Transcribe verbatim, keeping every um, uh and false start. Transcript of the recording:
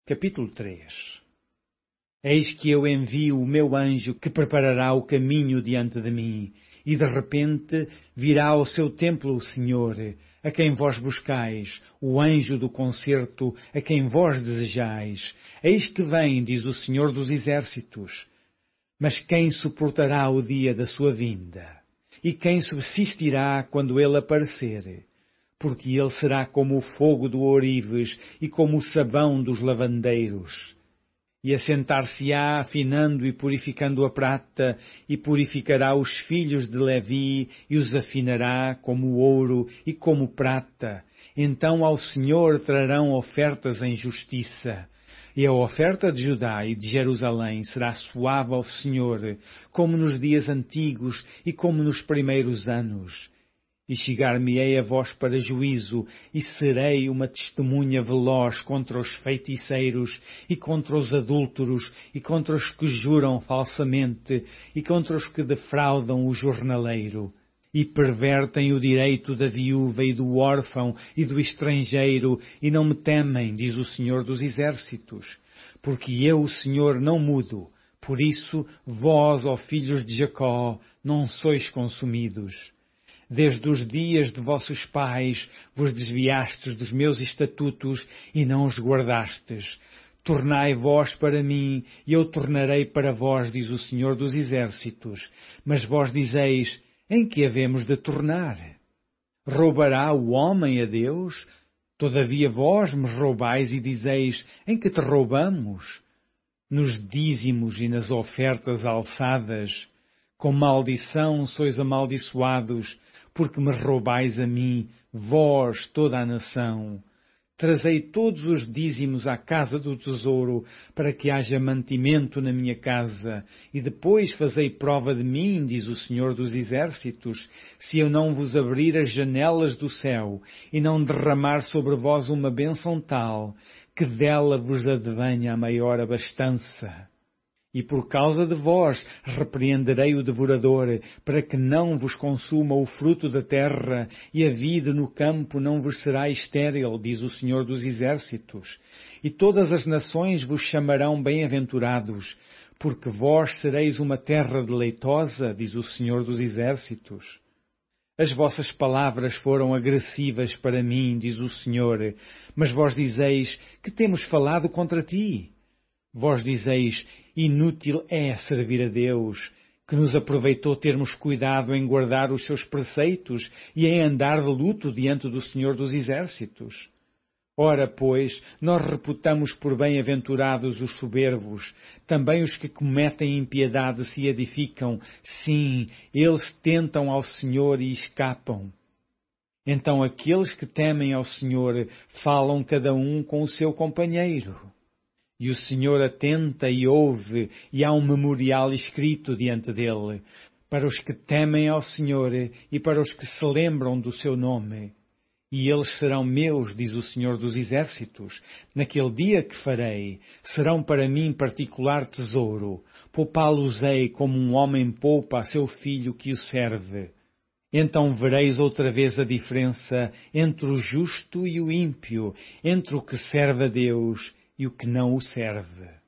Capítulo três. Eis que eu envio o meu anjo que preparará o caminho diante de mim, e de repente virá ao seu templo o Senhor, a quem vós buscais, o anjo do concerto, a quem vós desejais. Eis que vem, diz o Senhor dos Exércitos. Mas quem suportará o dia da sua vinda? E quem subsistirá quando ele aparecer? Porque ele será como o fogo do ourives e como o sabão dos lavandeiros. E assentar-se-á afinando e purificando a prata, e purificará os filhos de Levi, e os afinará como ouro e como prata. Então ao Senhor trarão ofertas em justiça. E a oferta de Judá e de Jerusalém será suave ao Senhor, como nos dias antigos e como nos primeiros anos. E chegar-me-ei a vós para juízo, e serei uma testemunha veloz contra os feiticeiros, e contra os adúlteros, e contra os que juram falsamente, e contra os que defraudam o jornaleiro, e pervertem o direito da viúva e do órfão e do estrangeiro, e não me temem, diz o Senhor dos Exércitos. Porque eu, o Senhor, não mudo. Por isso, vós, ó filhos de Jacó, não sois consumidos. Desde os dias de vossos pais vos desviastes dos meus estatutos e não os guardastes. Tornai vós para mim, e eu tornarei para vós, diz o Senhor dos Exércitos. Mas vós dizeis, em que havemos de tornar? Roubará o homem a Deus? Todavia vós me roubais e dizeis, em que te roubamos? Nos dízimos e nas ofertas alçadas. Com maldição sois amaldiçoados, porque me roubais a mim, vós, toda a nação. Trazei todos os dízimos à casa do tesouro, para que haja mantimento na minha casa, e depois fazei prova de mim, diz o Senhor dos Exércitos, se eu não vos abrir as janelas do céu, e não derramar sobre vós uma bênção tal, que dela vos advenha a maior abastança. E por causa de vós repreenderei o devorador, para que não vos consuma o fruto da terra, e a vide no campo não vos será estéril, diz o Senhor dos Exércitos. E todas as nações vos chamarão bem-aventurados, porque vós sereis uma terra deleitosa, diz o Senhor dos Exércitos. As vossas palavras foram agressivas para mim, diz o Senhor, mas vós dizeis, que temos falado contra ti? Vós dizeis, inútil é servir a Deus, que nos aproveitou termos cuidado em guardar os seus preceitos e em andar de luto diante do Senhor dos Exércitos. Ora, pois, nós reputamos por bem-aventurados os soberbos, também os que cometem impiedade se edificam, sim, eles tentam ao Senhor e escapam. Então aqueles que temem ao Senhor falam cada um com o seu companheiro. E o Senhor atenta e ouve, e há um memorial escrito diante dele, para os que temem ao Senhor e para os que se lembram do seu nome. E eles serão meus, diz o Senhor dos Exércitos. Naquele dia que farei, serão para mim particular tesouro. Poupá-los-ei como um homem poupa a seu filho que o serve. Então vereis outra vez a diferença entre o justo e o ímpio, entre o que serve a Deus e o que não o serve.